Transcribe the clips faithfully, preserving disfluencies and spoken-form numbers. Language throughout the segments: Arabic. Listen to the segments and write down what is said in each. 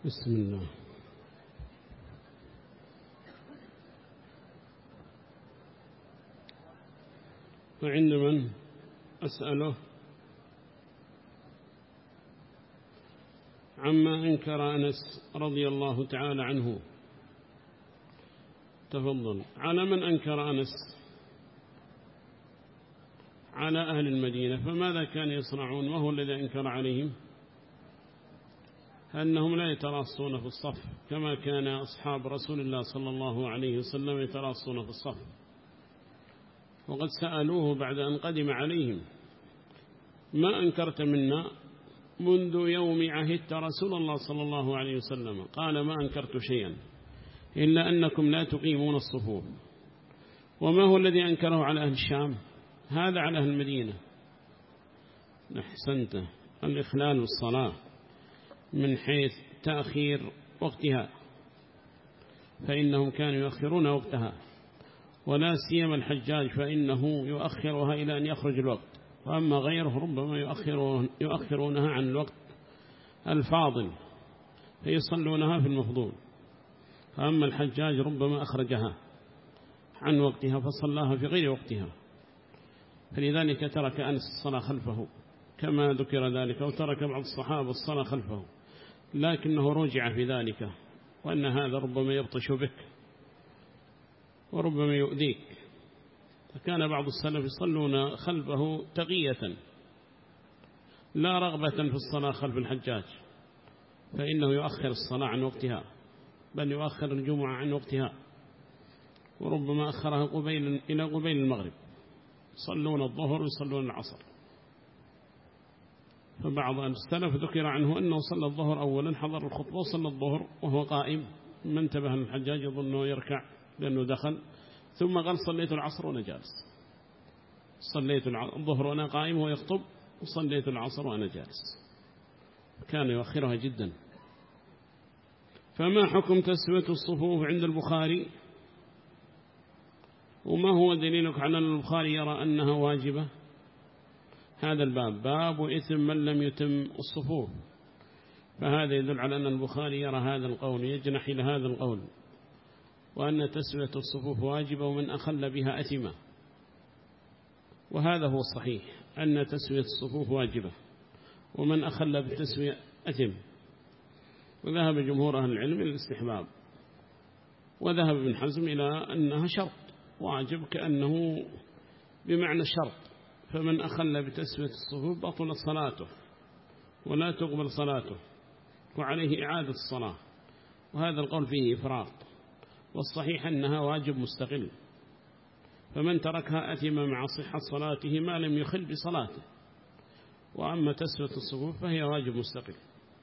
بسم الله. وعند من أسأله عما أنكر أنس رضي الله تعالى عنه. تفضل. على من أنكر أنس؟ على أهل المدينة. فماذا كان يصنعون وهو الذي أنكر عليهم؟ أنهم لا يتراصون في الصف كما كان أصحاب رسول الله صلى الله عليه وسلم يتراصون في الصف. وقد سألوه بعد أن قدم عليهم: ما أنكرت منا منذ يوم عهدت رسول الله صلى الله عليه وسلم؟ قال: ما أنكرت شيئا إلا أنكم لا تقيمون الصفوف. وما هو الذي أنكره على أهل الشام؟ هذا على أهل المدينة. أحسنت. الإخلال بالصلاة من حيث تأخير وقتها، فإنهم كانوا يؤخرون وقتها، ولا سيما الحجاج فإنه يؤخرها إلى أن يخرج الوقت، وأما غيره ربما يؤخرونها عن الوقت الفاضل فيصلونها في المفضول، فأما الحجاج ربما أخرجها عن وقتها فصلاها في غير وقتها، فلذلك ترك أنس الصلاة خلفه كما ذكر ذلك، وترك بعض الصحابة الصلاة خلفه، لكنه رجع في ذلك، وأن هذا ربما يبطش بك وربما يؤذيك. فكان بعض السلف يصلون خلفه تقية لا رغبة في الصلاة خلف الحجاج، فإنه يؤخر الصلاة عن وقتها، بل يؤخر الجمعة عن وقتها، وربما أخرها قبيل إلى قبيل المغرب، يصلون الظهر ويصلون العصر. فبعض السلف ذكر عنه أنه صلى الظهر أولا، حضر الخطبة وصلى الظهر وهو قائم، ما انتبه الحجاج يظنه يركع لأنه دخل، ثم قال: صليت العصر وأنا جالس، صليت الظهر وأنا قائم ويخطب، وصليت العصر وأنا جالس. كان يؤخرها جدا. فما حكم تسوية الصفوف عند البخاري؟ وما هو دليلك على أن البخاري يرى أنها واجبة؟ هذا الباب باب إثم من لم يتم الصفوف، فهذا يدل على أن البخاري يرى هذا القول، يجنح إلى هذا القول، وأن تسوية الصفوف واجبة ومن أخل بها أثمة. وهذا هو الصحيح، أن تسوية الصفوف واجبة ومن أخل بالتسوية أثم. وذهب جمهور أهل العلم إلى الاستحباب، وذهب ابن حزم إلى أنها شرط واجب، كأنه بمعنى الشرط، فمن أخل بتسوية الصفوف بطلت صلاته ولا تقبل صلاته، وعليه إعادة الصلاة. وهذا القول فيه إفراط، والصحيح أنها واجب مستقل، فمن تركها أثم مع صحة صلاته ما لم يخل بصلاته. وأما تسوية الصفوف فهي واجب مستقل،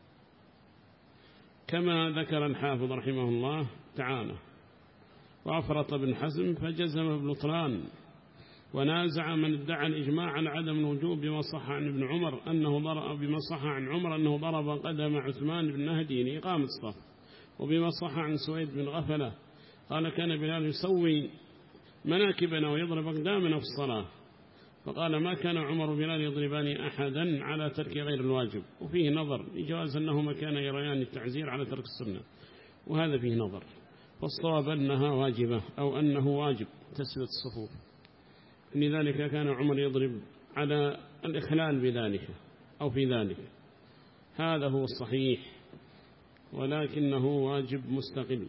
كما ذكر الحافظ رحمه الله تعالى: وأفرط ابن حزم فجزم ببطلان، ونازع من ادعى الإجماع على عدم الوجوب بما صح عن ابن عمر أنه ضرب بما صح عن عمر أنه ضرب قدم عثمان بن نهدي لإقامة الصف، وبما صح عن سويد بن غفلة قال: كان بلال يسوي مناكبنا ويضرب أقدامنا في الصلاة، فقال: ما كان عمر بلال يضربان أحدا على ترك غير الواجب. وفيه نظر لجواز أنهما كان يريان التعزير على ترك السنة، وهذا فيه نظر، فالصواب أنها واجبة أو أنه واجب تسوية الصفوف، لذلك كان عمر يضرب على الإخلال بذلك أو في ذلك. هذا هو الصحيح، ولكنه واجب مستقل.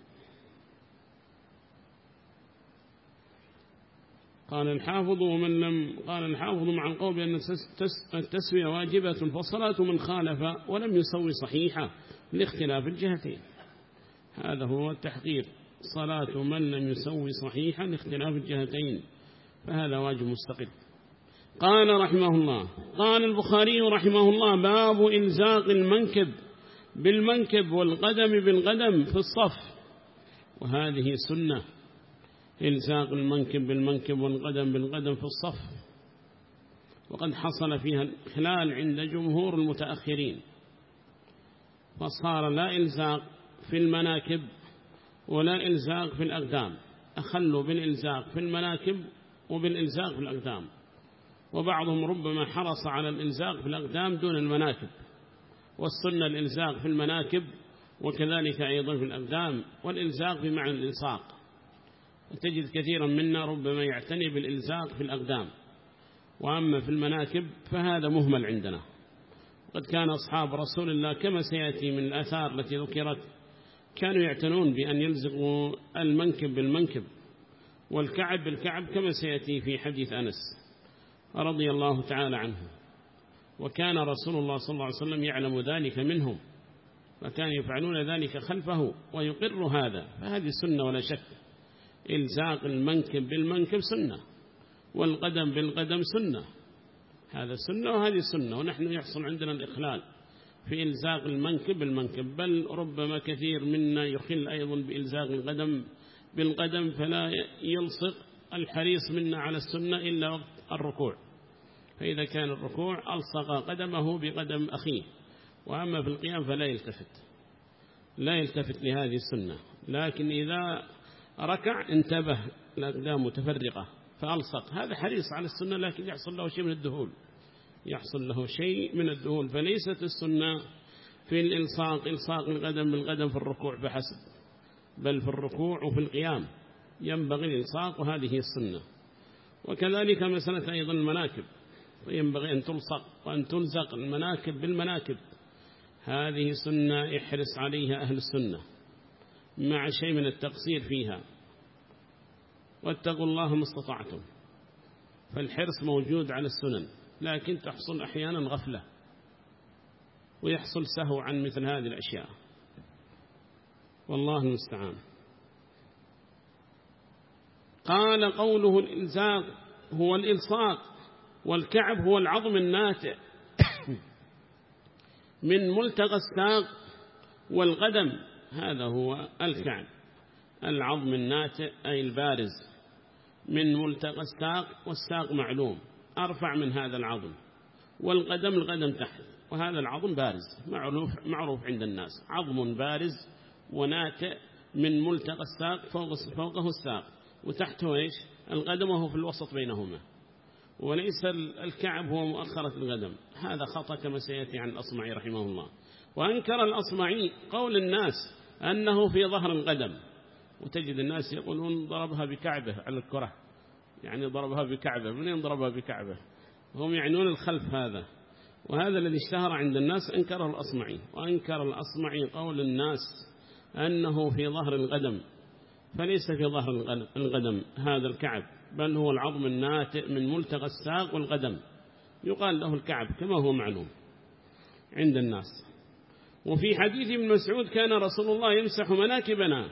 قال الحافظ ومن لم قال الحافظ مع القول بأن التسوية واجبة، فصلاة من خالف ولم يسوي صحيحة لاختلاف الجهتين. هذا هو التحقيق، صلاة من لم يسوي صحيحة لاختلاف الجهتين، فهذا واجب مستقل. قال رحمه الله: قال البخاري رحمه الله: باب إلزاق المنكب بالمنكب والقدم بالقدم في الصف. وهذه سنة، إلزاق المنكب بالمنكب والقدم بالقدم في الصف، وقد حصل فيها الإخلال عند جمهور المتأخرين، فصار لا إلزاق في المناكب ولا إلزاق في الأقدام، أخلوا بالإلزاق في المناكب وبالإلزاق في الأقدام، وبعضهم ربما حرص على الإلزاق في الأقدام دون المناكب، والسنة الإلزاق في المناكب وكذلك أيضا في الأقدام، والإلزاق بمعنى الإلصاق. تجد كثيرا منا ربما يعتني بالإلزاق في الأقدام، وأما في المناكب فهذا مهمل عندنا. قد كان أصحاب رسول الله كما سيأتي من الآثار التي ذكرت كانوا يعتنون بأن يلزقوا المنكب بالمنكب والكعب بالكعب كما سيأتي في حديث أنس رضي الله تعالى عنه. وكان رسول الله صلى الله عليه وسلم يعلم ذلك منهم، فكانوا يفعلون ذلك خلفه ويقر هذا. فهذه سنة ولا شك، إلزاق المنكب بالمنكب سنة، والقدم بالقدم سنة، هذا سنة وهذه سنة. ونحن يحصل عندنا الإخلال في إلزاق المنكب بالمنكب، بل ربما كثير منا يخل أيضا بإلزاق القدم بالقدم، فلا يلصق الحريص منا على السنة إلا وقت الركوع، فإذا كان الركوع ألصق قدمه بقدم أخيه، وأما في القيام فلا يلتفت لا يلتفت لهذه السنة. لكن إذا ركع انتبه الأقدام متفرقة فألصق، هذا حريص على السنة، لكن يحصل له شيء من الدهول يحصل له شيء من الدهول فليست السنة في الإلصاق إلصاق القدم بالقدم في الركوع فحسب، بل في الركوع وفي القيام ينبغي الإلصاق، وهذه السنة. وكذلك مسألة أيضا المناكب، ينبغي أن تلصق وأن تلزق المناكب بالمناكب، هذه سنة يحرص عليها أهل السنة مع شيء من التقصير فيها. واتقوا الله ما استطعتم، فالحرص موجود على السنن، لكن تحصل أحيانا غفلة ويحصل سهو عن مثل هذه الأشياء، والله المستعان. قال قوله الإلزاق هو الإلصاق، والكعب هو العظم الناتئ من ملتقى الساق والقدم، هذا هو الكعب، العظم الناتئ أي البارز من ملتقى الساق، والساق معلوم أرفع من هذا العظم، والقدم القدم تحت، وهذا العظم بارز معروف, معروف عند الناس، عظم بارز وناتئ من ملتقى الساق، فوق فوقه الساق وتحته إيش القدم، وهو في الوسط بينهما، وليس الكعب هو مؤخرة القدم. هذا خطأ كما سيأتي عن الأصمعي رحمه الله. وأنكر الأصمعي قول الناس أنه في ظهر القدم، وتجد الناس يقولون ضربها بكعبه على الكرة، يعني ضربها بكعبه، منين ضربها بكعبه؟ هم يعنون الخلف هذا، وهذا الذي اشتهر عند الناس أنكره الأصمعي. وأنكر الأصمعي قول الناس أنه في ظهر القدم، فليس في ظهر القدم هذا الكعب، بل هو العظم الناتئ من ملتقى الساق والقدم، يقال له الكعب كما هو معلوم عند الناس. وفي حديث ابن مسعود كان رسول الله يمسح مناكبنا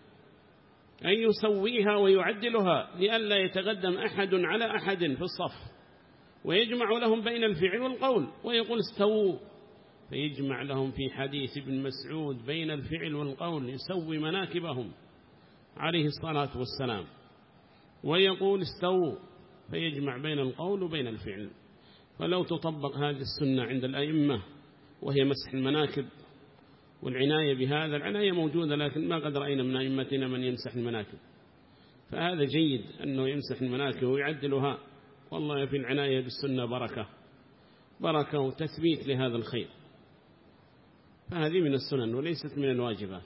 أن يسويها ويعدلها لئلا يتقدم أحد على أحد في الصف، ويجمع لهم بين الفعل والقول ويقول استووا، فيجمع لهم في حديث ابن مسعود بين الفعل والقول، يسوي مناكبهم عليه الصلاة والسلام، ويقول استووا، فيجمع بين القول وبين الفعل. فلو تطبق هذه السنة عند الأئمة وهي مسح المناكب والعناية بهذا، العناية موجودة لكن ما قد رأينا من أئمتنا من يمسح المناكب، فهذا جيد أنه يمسح المناكب ويعدلها، والله في العناية بالسنة بركة بركة وتثبيت لهذا الخير، فهذه من السنن وليست من الواجبات.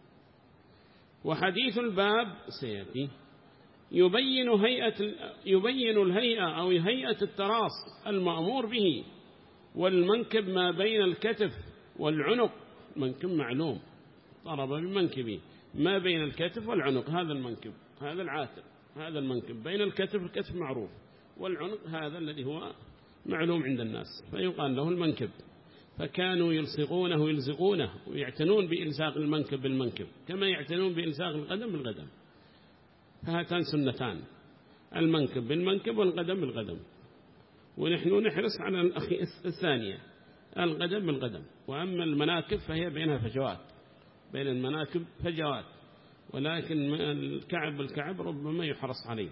وحديث الباب سيأتي يبين هيئة يبين الهيئة أو هيئة التراص المأمور به، والمنكب ما بين الكتف والعنق، منكب معلوم ضرب بمنكبه ما بين الكتف والعنق، هذا المنكب هذا العاتق، هذا المنكب بين الكتف والكتف معروف، والعنق هذا الذي هو معلوم عند الناس، فيقال له المنكب. فكانوا يلصقونه ويلزقونه ويعتنون بإلزاق المنكب بالمنكب كما يعتنون بإلزاق القدم بالقدم، فهاتان سنتان، المنكب بالمنكب والقدم بالقدم، ونحن نحرص على الأخي الثانية القدم بالقدم. وأما المناكب فهي بينها فجوات، بين المناكب فجوات، ولكن الكعب بالكعب ربما يحرص عليه.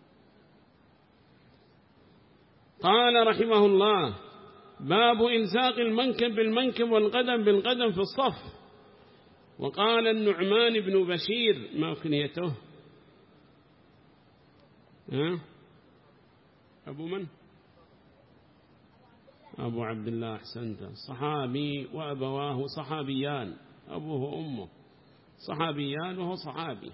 قال رحمه الله باب إلزاق المنكب بالمنكب والقدم بالقدم في الصف. وقال النعمان بن بشير، ما كنيته ها أبو من أبو عبد الله أحسنت، صحابي وأبواه صحابيان أبوه وأمه صحابيان وهو صحابي.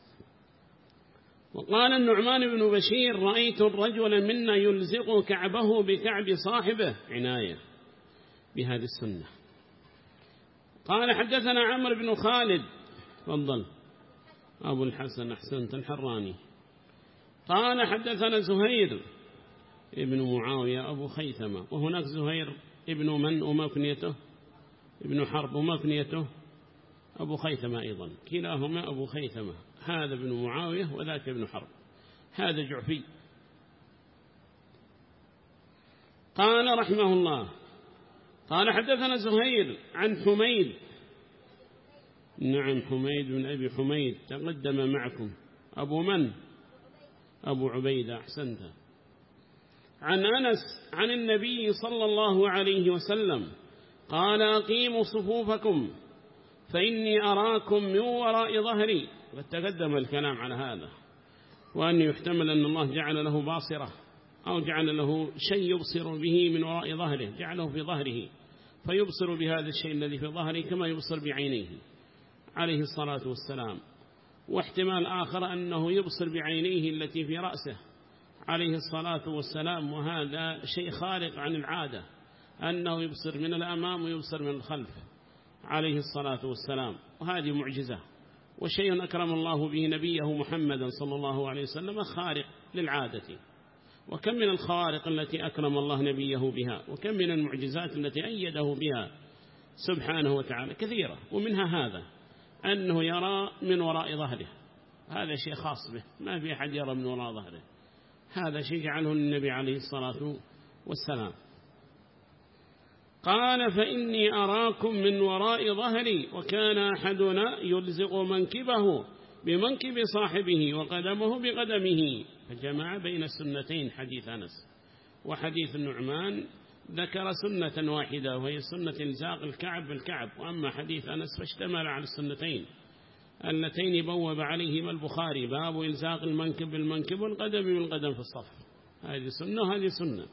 وقال النعمان بن بشير رأيت الرجل منا يلزق كعبه بكعب صاحبه، عناية بهذه السنة. قال حدثنا عمرو بن خالد، تفضل أبو الحسن أحسنت الحراني. قال حدثنا زهير ابن معاوية أبو خيثمة، وهناك زهير ابن من وما كنيته؟ ابن حرب وما كنيته؟ أبو خيثمة أيضا، كلاهما أبو خيثمة، هذا ابن معاوية وذاك ابن حرب، هذا جعفي. قال رحمه الله قال حدثنا زهير عن حميد، نعم حميد بن أبي حميد تقدم معكم، أبو من؟ أبو عبيدة أحسنت. عن أنس عن النبي صلى الله عليه وسلم قال أقيموا صفوفكم فإني أراكم من وراء ظهري، وتقدم الكلام على هذا، وأن يحتمل أن الله جعل له باصرة أو جعل له شيء يبصر به من وراء ظهره، جعله في ظهره فيبصر بهذا الشيء الذي في ظهره كما يبصر بعينيه عليه الصلاة والسلام. واحتمال آخر أنه يبصر بعينيه التي في رأسه عليه الصلاة والسلام، وهذا شيء خارق عن العادة أنه يبصر من الأمام ويبصر من الخلف عليه الصلاة والسلام، وهذه معجزة وشيء أكرم الله به نبيه محمدا صلى الله عليه وسلم خارق للعادة. وكم من الخوارق التي أكرم الله نبيه بها، وكم من المعجزات التي أيده بها سبحانه وتعالى كثيرة، ومنها هذا أنه يرى من وراء ظهره، هذا شيء خاص به، ما في أحد يرى من وراء ظهره، هذا شيء جعله النبي عليه الصلاة والسلام. قال فإني أراكم من وراء ظهري، وكان أحدنا يلزق منكبه بمنكب صاحبه وقدمه بقدمه، فجمع بين السنتين حديث أنس وحديث النعمان، ذكر سنة واحدة وهي سنة إلزاق الكعب بالكعب، وأما حديث أنس فاشتمل على السنتين اللتين بوب عليهما البخاري، باب إلزاق المنكب بالمنكب والقدم بالقدم في الصف، هذه سنة وهذه سنة.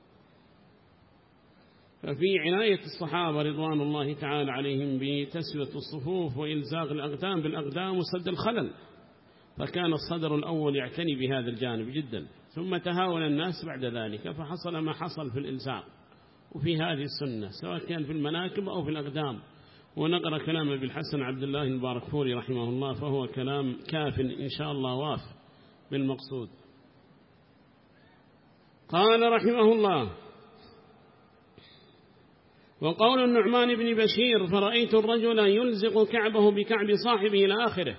ففي عناية الصحابة رضوان الله تعالى عليهم بتسوية الصفوف وإلزاق الأقدام بالأقدام وسد الخلل، فكان الصدر الأول يعتني بهذا الجانب جدا، ثم تهاون الناس بعد ذلك فحصل ما حصل في الإلزاق وفي هذه السنة سواء كان في المناكب أو في الأقدام. ونقرأ كلام ابن الحسن عبد الله الباركفوري رحمه الله، فهو كلام كاف إن شاء الله واف بالمقصود. قال رحمه الله وقول النعمان بن بشير فرأيت الرجل يلزق كعبه بكعب صاحبه إلى آخره،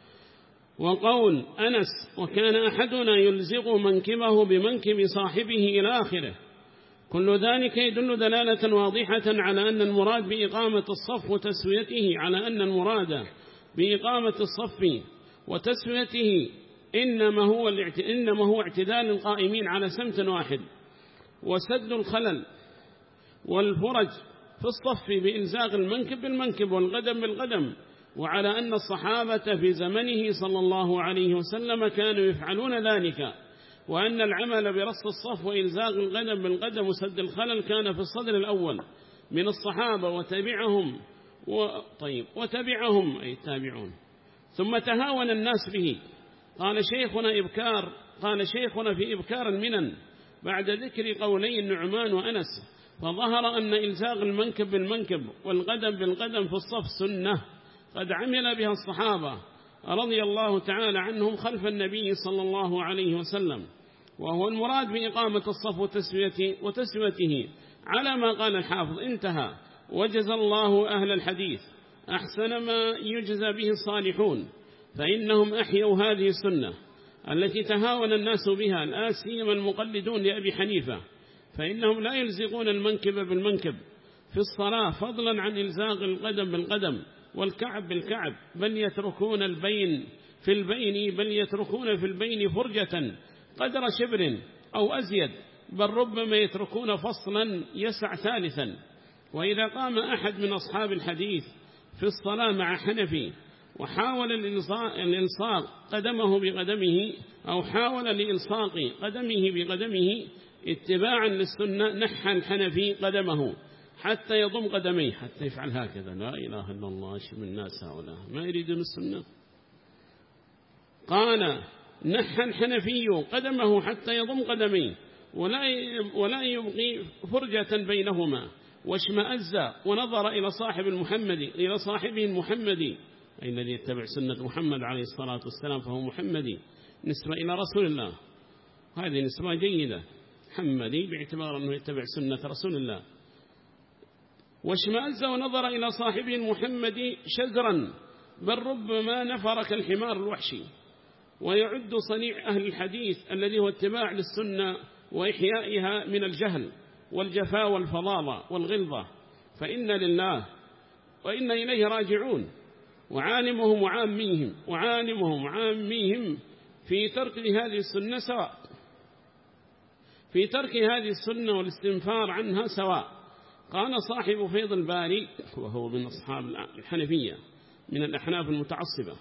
وقول أنس وكان أحدنا يلزق منكبه بمنكب صاحبه إلى آخره، كل ذلك يدل دلالة واضحة على أن المراد بإقامة الصف وتسويته على أن المراد بإقامة الصف وتسويته إنما هو إنما هو اعتدال القائمين على سمت واحد وسد الخلل والفرج في الصف بإلزاق المنكب بالمنكب والقدم بالقدم، وعلى أن الصحابة في زمنه صلى الله عليه وسلم كانوا يفعلون ذلك، وأن العمل برص الصف وإلزاق القدم بالقدم وسد الخلل كان في الصدر الأول من الصحابة وتبعهم و... طيب وتبعهم أي التابعون، ثم تهاون الناس به. قال شيخنا إبكار قال شيخنا في إبكار المنن بعد ذكر قولي النعمان وأنس، فظهر أن إلزاق المنكب بالمنكب والقدم بالقدم في الصف سنة قد عمل بها الصحابة رضي الله تعالى عنهم خلف النبي صلى الله عليه وسلم، وهو المراد بإقامة الصف وتسويته, وتسويته على ما قال الحافظ. انتهى. وجزى الله أهل الحديث أحسن ما يجزى به الصالحون، فإنهم أحيوا هذه السنة التي تهاون الناس بها، لا سيما المقلدون لأبي حنيفة، فإنهم لا يلزقون المنكب بالمنكب في الصلاة فضلا عن إلزاق القدم بالقدم والكعب بالكعب، بل يتركون البين في البين بل يتركون في البين فرجة قدر شبر أو أزيد، بل ربما يتركون فصلا يسع ثالثا. وإذا قام أحد من أصحاب الحديث في الصلاة مع حنفي وحاول الإلصاق قدمه بقدمه أو حاول لإلصاق قدمه بقدمه اتباعا للسنة، نحى الحنفي قدمه حتى يضم قدميه، حتى يفعل هكذا. لا إله إلا الله، شو من الناس هؤلاء ما يريدون السنة. قال نحى الحنفي قدمه حتى يضم قدميه ولا ولا يبقي فرجة بينهما، واشمأز ونظر إلى صاحب المحمد إلى صاحبه المحمدي، أي الذي يتبع سنة محمد عليه الصلاة والسلام فهو محمدي نسبة إلى رسول الله، هذه نسبة جيدة، محمدي باعتبار أنه يتبع سنة رسول الله. واشمأز ونظر إلى صاحبه المحمدي شزرا، بل ربما نفر كالحمار الوحشي. ويعد صنيع أهل الحديث الذي هو اتباع للسنة وإحيائها من الجهل والجفاء والفضالة والغلظة، فإن لله وإن إليه راجعون. وعالمهم وعاميهم وعالمهم وعاميهم في ترك هذه السنة سواء، في ترك هذه السنة والاستنفار عنها سواء. قال صاحب فيض الباري، وهو من أصحاب الحنفية من الأحناف المتعصبة،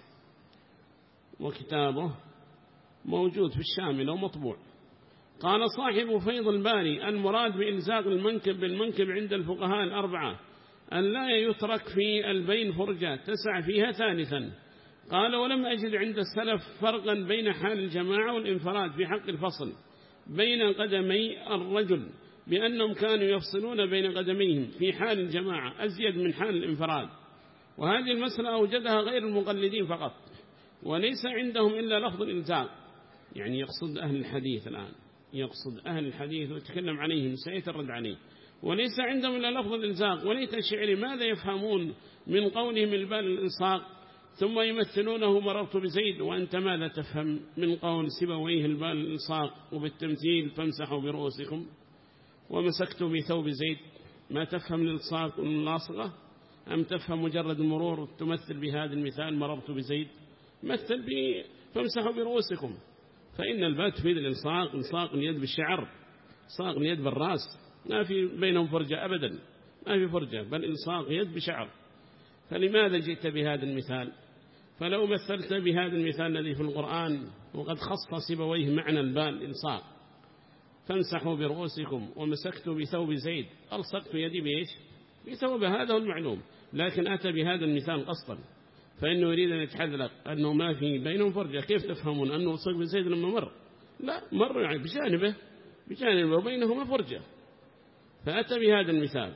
وكتابه موجود في الشامل ومطبوع. قال صاحب فيض الباري المراد بإلزاق المنكب بالمنكب عند الفقهاء الأربعة أن لا يترك في البين فرجة تسع فيها ثالثا. قال ولم أجد عند السلف فرقا بين حال الجماعة والانفراد في حق الفصل بين قدمي الرجل، بأنهم كانوا يفصلون بين قدميهم في حال الجماعة أزيد من حال الانفراد. وهذه المسألة أوجدها غير المقلدين فقط، وليس عندهم إلا لفظ الإلزاق. يعني يقصد أهل الحديث الآن، يقصد أهل الحديث ويتكلم عليهم سيترد عليه. وليس عندهم إلا لفظ الإلزاق. وليت الشعر ماذا يفهمون من قولهم البال الإلصاق ثم يمثلونه مررت بزيد، وأنت ماذا تفهم من قول سبويه البال الإلصاق وبالتمثيل فامسحوا برؤوسكم ومسكتوا بثوب زيد؟ ما تفهم الإلصاق واللاصقة؟ أم تفهم مجرد المرور تمثل بهذا المثال مررت بزيد؟ مثل به فامسحوا برؤوسكم. فإن الباء تفيد الإلصاق، إلصاق اليد بالشعر، إلصاق اليد بالرأس، ما في بينهم فرجة أبدا، ما في فرجة، بل إلصاق يد بشعر. فلماذا جئت بهذا المثال؟ فلو مثلت بهذا المثال الذي في القرآن وقد خص سبويه معنى الباء الإلصاق، فامسحوا برؤوسكم ومسكتوا بثوب زيد، ألصقت يدي بإيش؟ بثوب، هذا هو المعلوم. لكن أتى بهذا المثال قصدا، فإنه يريد أن يتحذلق أنه ما في بينهم فرجة. كيف تفهمون أنه ألصق بزيد لما مر؟ لا، مر يعني بجانبه بجانبه وبينهما فرجة. فأتى بهذا المثال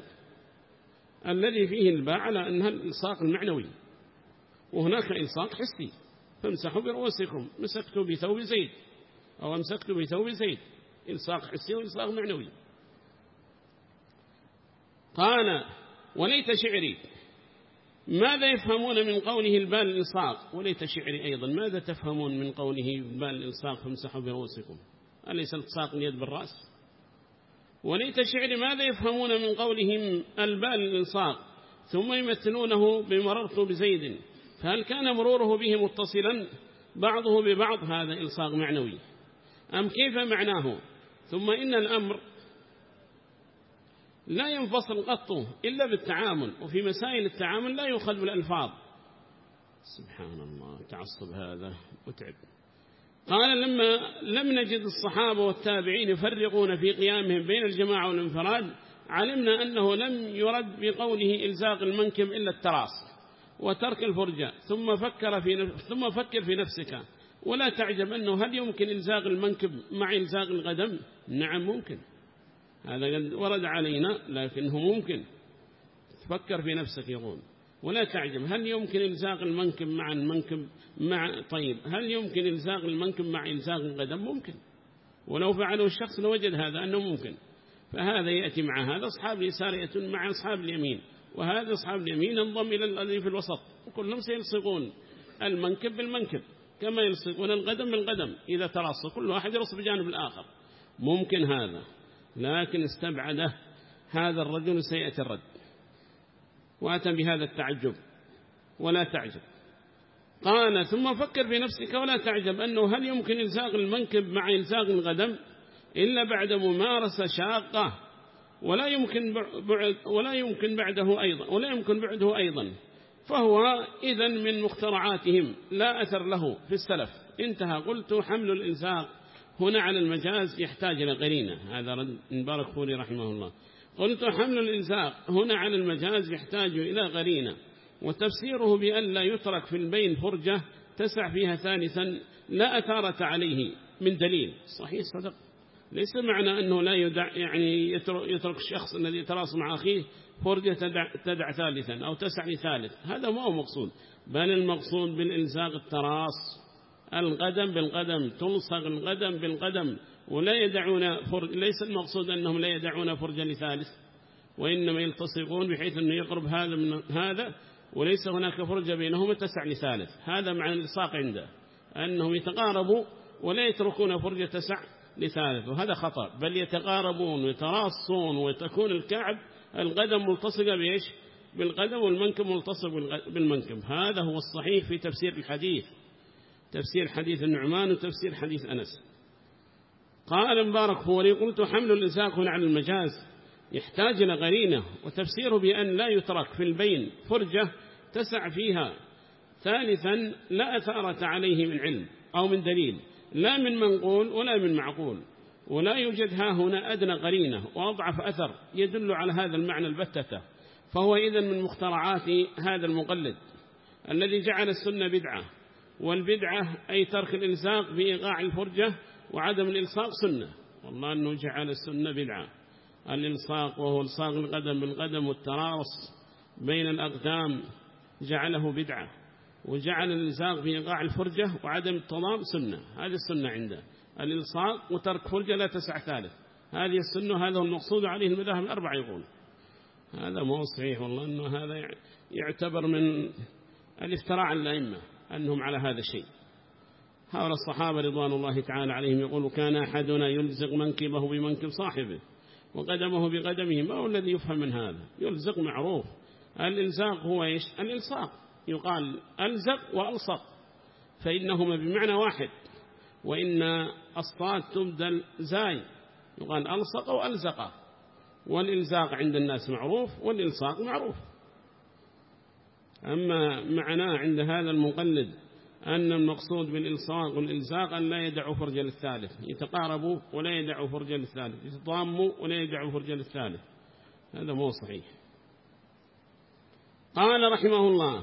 الذي فيه الباء على أنها الإلصاق المعنوي، وهناك إلصاق حسي، فامسحوا برؤوسكم مسكتوا بثوب زيد أو امسكتوا بثوب زيد، إلصاق حسي وإلصاق معنوي. قال وليت شعري ماذا يفهمون من قوله البال الإلصاق؟ وليت شعري أيضا ماذا تفهمون من قوله البال الإلصاق فامسحوا برؤوسكم؟ أليس التصاق اليد بالرأس؟ وليت شعري ماذا يفهمون من قولهم البال الإلصاق ثم يمثلونه بمررت بزيد؟ فهل كان مروره به متصلا بعضه ببعض؟ هذا إلصاق معنوي أم كيف معناه؟ ثم إن الأمر لا ينفصل قط إلا بالتعامل، وفي مسائل التعامل لا يؤخذ بالألفاظ. سبحان الله، تعصب هذا وتعب. قال لما لم نجد الصحابة والتابعين يفرقون في قيامهم بين الجماعة والانفراد، علمنا أنه لم يرد بقوله إلزاق المنكب إلا التراص وترك الفرجة. ثم فكر في ثم فكر في نفسك ولا تعجب أنه هل يمكن إلزاق المنكب مع إلزاق القدم؟ نعم ممكن، هذا قد ورد علينا، لكنه ممكن. تفكر في نفسك يقول ولا تعجب، هل يمكن إلزاق المنكب مع المنكب مع طيب هل يمكن إلزاق المنكب مع إلزاق القدم؟ ممكن، ولو فعله الشخص لوجد هذا أنه ممكن. فهذا يأتي مع هذا أصحاب اليسار يأتون مع أصحاب اليمين، وهذا أصحاب اليمين انضم إلى الذي في الوسط، وكلهم سيلصقون المنكب بالمنكب كما يلصقون القدم بالقدم إذا تراصوا، كل واحد يرص بجانب الآخر. ممكن هذا، لكن استبعده هذا الرجل سيئة الرد، وأتى بهذا التعجب ولا تعجب. قال ثم فكر في نفسك ولا تعجب أنه هل يمكن إلزاق المنكب مع إلزاق القدم إلا بعد ممارسة شاقة، ولا يمكن بعد ولا يمكن بعده أيضا ولا يمكن بعده أيضا، فهو إذن من مخترعاتهم لا أثر له في السلف. انتهى. قلت حمل الإلزاق هنا على المجاز يحتاج إلى قرينة. هذا رد مبارك فوري رحمه الله. قلت حمل الإلزاق هنا على المجاز يحتاج إلى قرينة، وتفسيره بأن لا يترك في البين فرجة تسع فيها ثالثا لا أثارة عليه من دليل. صحيح صدق، ليس معنى أنه لا يدع يعني يترك الشخص الذي يتراص مع أخيه فرجة تدع, تدع ثالثا أو تسع لثالث، هذا ما هو مقصود، بل المقصود بالإلزاق التراص، القدم بالقدم، تلصق القدم بالقدم، ولا يدعون فرج، ليس المقصود أنهم لا يدعون فرجة لثالث، وإنما يلتصقون بحيث أنه يقرب هذا من هذا وليس هناك فرجة بينهما تسع لثالث. هذا معنى الإلصاق عنده، أنهم يتقاربوا ولا يتركون فرجة تسع لثالث، وهذا خطأ، بل يتقاربون ويتراصون وتكون الكعب القدم ملتصقة بإيش؟ بالقدم، والمنكب ملتصق بالمنكب. هذا هو الصحيح في تفسير الحديث، تفسير حديث النعمان وتفسير حديث أنس. قال مبارك فوري قلت حمل الإلزاق هنا على المجاز يحتاج إلى قرينة، وتفسيره بأن لا يترك في البين فرجة تسع فيها ثالثا لا أثارة عليه من علم أو من دليل، لا من منقول ولا من معقول، ولا يوجد ها هنا أدنى قرينة وأضعف أثر يدل على هذا المعنى البتة، فهو إذن من مخترعات هذا المقلد الذي جعل السنة بدعة، والبدعة أي ترك الإلصاق بإيقاع الفرجة وعدم الإلصاق سنة. والله أنه جعل السنة بدعة، الإلصاق وهو إلصاق القدم بالقدم والتراص بين الأقدام جعله بدعة، وجعل الإلصاق بإيقاع الفرجة وعدم التضام سنة. هذه السنة عنده الإلصاق وترك فرجة لا تسع ثالث، هذه السنة، هذا هو المقصود عليه المذاهب الأربعة يقول. هذا مو صحيح، والله أنه هذا يعتبر من الافتراء على الأئمة أنهم على هذا الشيء. هؤلاء الصحابة رضوان الله تعالى عليهم يقول كان أحدنا يلزق منكبه بمنكب صاحبه وقدمه بقدمه. ما هو الذي يفهم من هذا؟ يلزق معروف، الإلزاق هو إيش؟ الإلصاق، يقال ألزق وألصق فإنهما بمعنى واحد، وإن الصاد تبدل زاي يقال ألصق أو ألزق، والإلزاق عند الناس معروف والإلصاق معروف. أما معناه عند هذا المقلد أن المقصود بالإلصاق والإلزاق أن لا يدعوا فرجة للثالث، يتقاربوا ولا يدعوا فرجة للثالث، يتضاموا ولا يدعوا فرجة للثالث، هذا مو صحيح. قال رحمه الله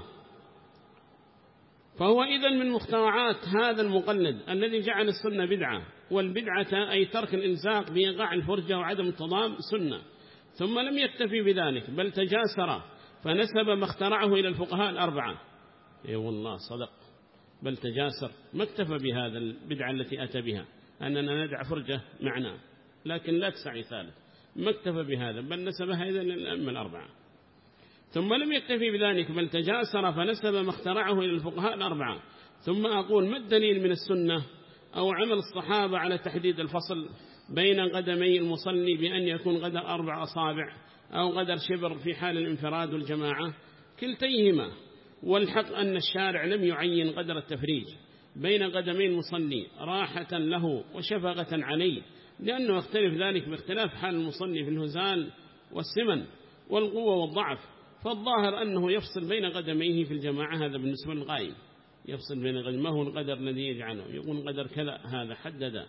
فهو إذن من مخترعات هذا المقلد الذي جعل السنة بدعة، والبدعة أي ترك الإلزاق بإيقاع الفرجة وعدم التضام سنة، ثم لم يكتفي بذلك بل تجاسر فنسب ما اخترعه إلى الفقهاء الأربعة. اي والله صدق، بل تجاسر، ما اكتفى بهذا البدعة التي أتى بها أننا ندع فرجة معنا لكن لا تسعي ثالث، ما اكتفى بهذا بل نسبها إذن للأئمة الأربعة. ثم لم يكتفي بذلك بل تجاسر فنسب ما اخترعه إلى الفقهاء الأربعة. ثم أقول ما الدليل من السنة أو عمل الصحابة على تحديد الفصل بين قدمي المصلي بأن يكون قدر أربع أصابع أو قدر شبر في حال الانفراد والجماعة؟ كلتيهما، والحق أن الشارع لم يعين قدر التفريج بين قدمي المصلي راحة له وشفقة عليه، لأنه يختلف ذلك باختلاف حال المصلي في الهزال والسمن والقوة والضعف. فالظاهر أنه يفصل بين قدميه في الجماعة، هذا بالنسبة للقائم يفصل بين قدميه، ما هو القدر الذي يجعله يقول قدر كذا، هذا حدد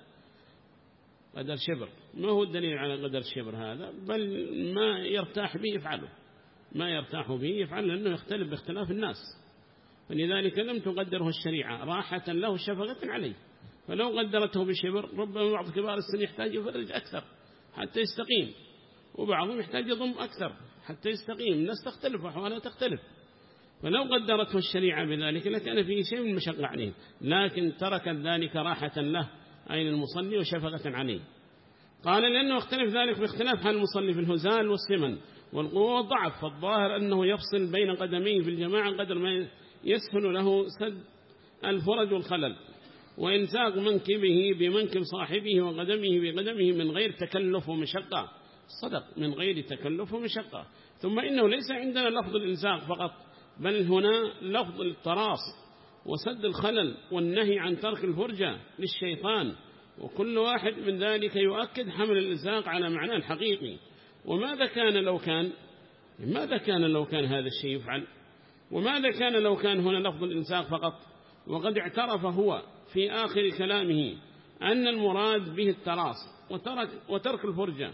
قدر شبر، ما هو الدليل على قدر شبر هذا، بل ما يرتاح به يفعله، ما يرتاح به يفعل، لأنه يختلف باختلاف الناس، فلذلك لم تقدره الشريعة راحة له شفقة عليه. فلو قدرته بشبر ربما بعض كبار السن يحتاج يفرج أكثر حتى يستقيم، وبعضهم يحتاج يضم أكثر حتى يستقيم، الناس تختلف وأحوالها تختلف. فلو قدرته الشريعة بذلك لكان فيه شيء من المشقة عليه، لكن ترك ذلك راحة له أي للمصلي وشفقة عليه. قال لأنه اختلف ذلك باختلاف حال المصلي في الهزال والسمن والقوة والضعف، فالظاهر أنه يفصل بين قدميه في الجماعة قدر ما يسهل له سد الفرج والخلل، وإلزاق منكبه بمنكب صاحبه وقدمه بقدمه من غير تكلف ومشقة. صدق، من غير تكلف ومشقة. ثم إنه ليس عندنا لفظ الإلزاق فقط، بل هنا لفظ التراص وسد الخلل والنهي عن ترك الفرجة للشيطان، وكل واحد من ذلك يؤكد حمل الإلزاق على معناه الحقيقي. وماذا كان لو كان ماذا كان لو كان هذا الشيء يفعل؟ وماذا كان لو كان هنا لفظ الإلزاق فقط؟ وقد اعترف هو في آخر كلامه أن المراد به التراص وترك, وترك الفرجة،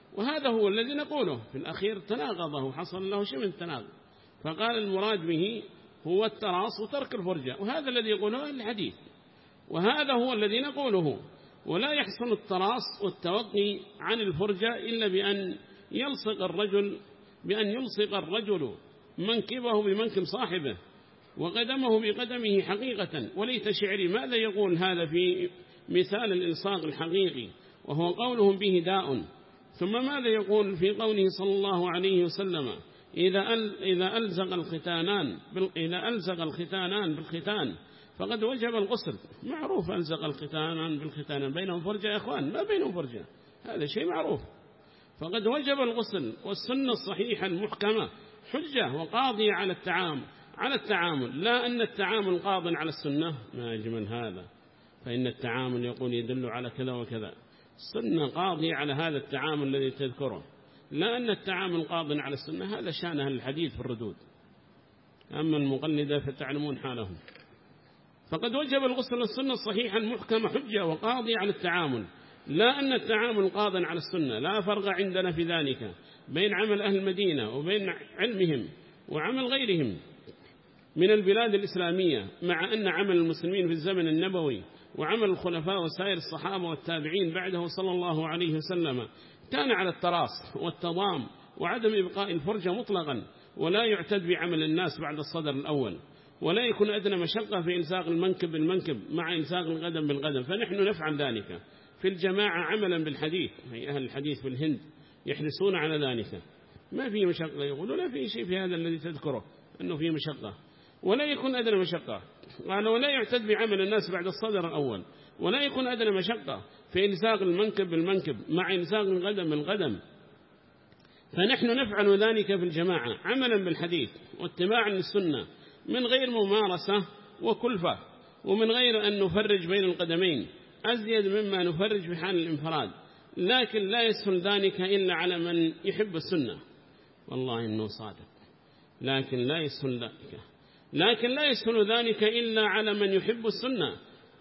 وهذا هو الذي نقوله في الأخير تناقضه وحصل له شيء من التناقض، فقال المراد به هو التراص وترك الفرجة، وهذا الذي يقوله الحديث، وهذا هو الذي نقوله. ولا يحصل التراص والتوقي عن الفرجة إلا بأن يلصق الرجل بأن يلصق الرجل منكبه بمنكب صاحبه وقدمه بقدمه حقيقة. وليت شعري ماذا يقول هذا في مثال الإلصاق الحقيقي وهو قولهم به داء. ثم ماذا يقول في قوله صلى الله عليه وسلم إذا إذا ألزق الختانان إذا ألزق الختانان بالختان فقد وجب الغسل. معروف ألزق الختانان بالختانان بينهم فرجة يا أخوان، ما بينهم فرجة، هذا شيء معروف. فقد وجب الغسل، والسنة الصحيحة المحكمة حجة وقاضية على التعامل على التعامل لا أن التعامل قاض على السنة. ما أجمل هذا، فإن التعامل يقول يدل على كذا وكذا، السنة قاضية على هذا التعامل الذي تذكره، لا أن التعامل قاض على السنة. هذا شأن أهل الحديث في الردود، أما المقلدة فتعلمون حالهم. فقد وجب الغسل، السنة الصحيحة المحكمة حجة وقاضية على التعامل لا أن التعامل قاض على السنة. لا فرق عندنا في ذلك بين عمل أهل المدينة وبين علمهم وعمل غيرهم من البلاد الإسلامية، مع أن عمل المسلمين في الزمن النبوي وعمل الخلفاء وسائر الصحابة والتابعين بعده صلى الله عليه وسلم كان على التراص والتضام وعدم إبقاء الفرجة مطلقا، ولا يعتد بعمل الناس بعد الصدر الأول، ولا يكون أدنى مشقة في إلزاق المنكب بالمنكب مع إلزاق القدم بالقدم. فنحن نفعل ذلك في الجماعة عملا بالحديث، أي أهل الحديث في الهند يحرصون على ذلك، ما فيه مشقة. يقولون لا في شيء في هذا الذي تذكره أنه فيه مشقة، ولا يكون أدنى مشقة. قال ولا يعتد بعمل الناس بعد الصدر الأول، ولا يكون أدنى مشقة في إلزاق المنكب بالمنكب مع إلزاق القدم بالقدم. فنحن نفعل ذلك في الجماعة عملا بالحديث واتباعا للسنة من غير ممارسة وكلفة، ومن غير أن نفرج بين القدمين أزيد مما نفرج في حال الانفراد. لكن لا يسهل ذلك إلا على من يحب السنة، والله إنه صادق، لكن لا يسهل ذلك لكن لا يسهل ذلك إلا على من يحب السنة،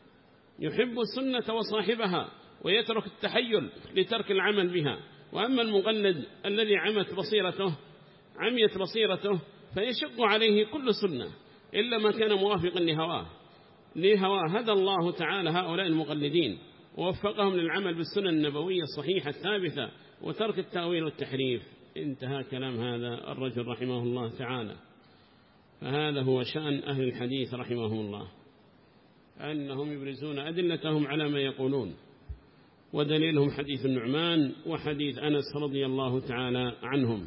يحب السنة وصاحبها ويترك التحيل لترك العمل بها. وأما المقلد الذي عمت بصيرته عميت بصيرته فيشق عليه كل سنة إلا ما كان موافقا لهواه لهواه هدى الله تعالى هؤلاء المقلدين ووفقهم للعمل بالسنة النبوية الصحيحة الثابتة وترك التأويل والتحريف. انتهى كلام هذا الرجل رحمه الله تعالى. فهذا هو شأن أهل الحديث رحمهم الله، أنهم يبرزون أدلتهم على ما يقولون، ودليلهم حديث النعمان وحديث أنس رضي الله تعالى عنهم.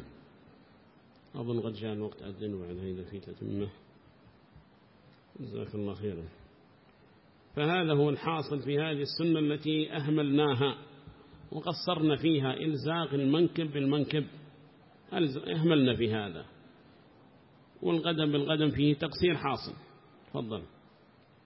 أظن قد جاء الوقت أذن وبعد هذا في تتمه، جزاك الله خيرا. فهذا هو الحاصل في هذه السنة التي أهملناها وقصرنا فيها، إلزاق المنكب بالمنكب أهملنا في هذا، والقدم بالقدم فيه تقصير حاصل. تفضل.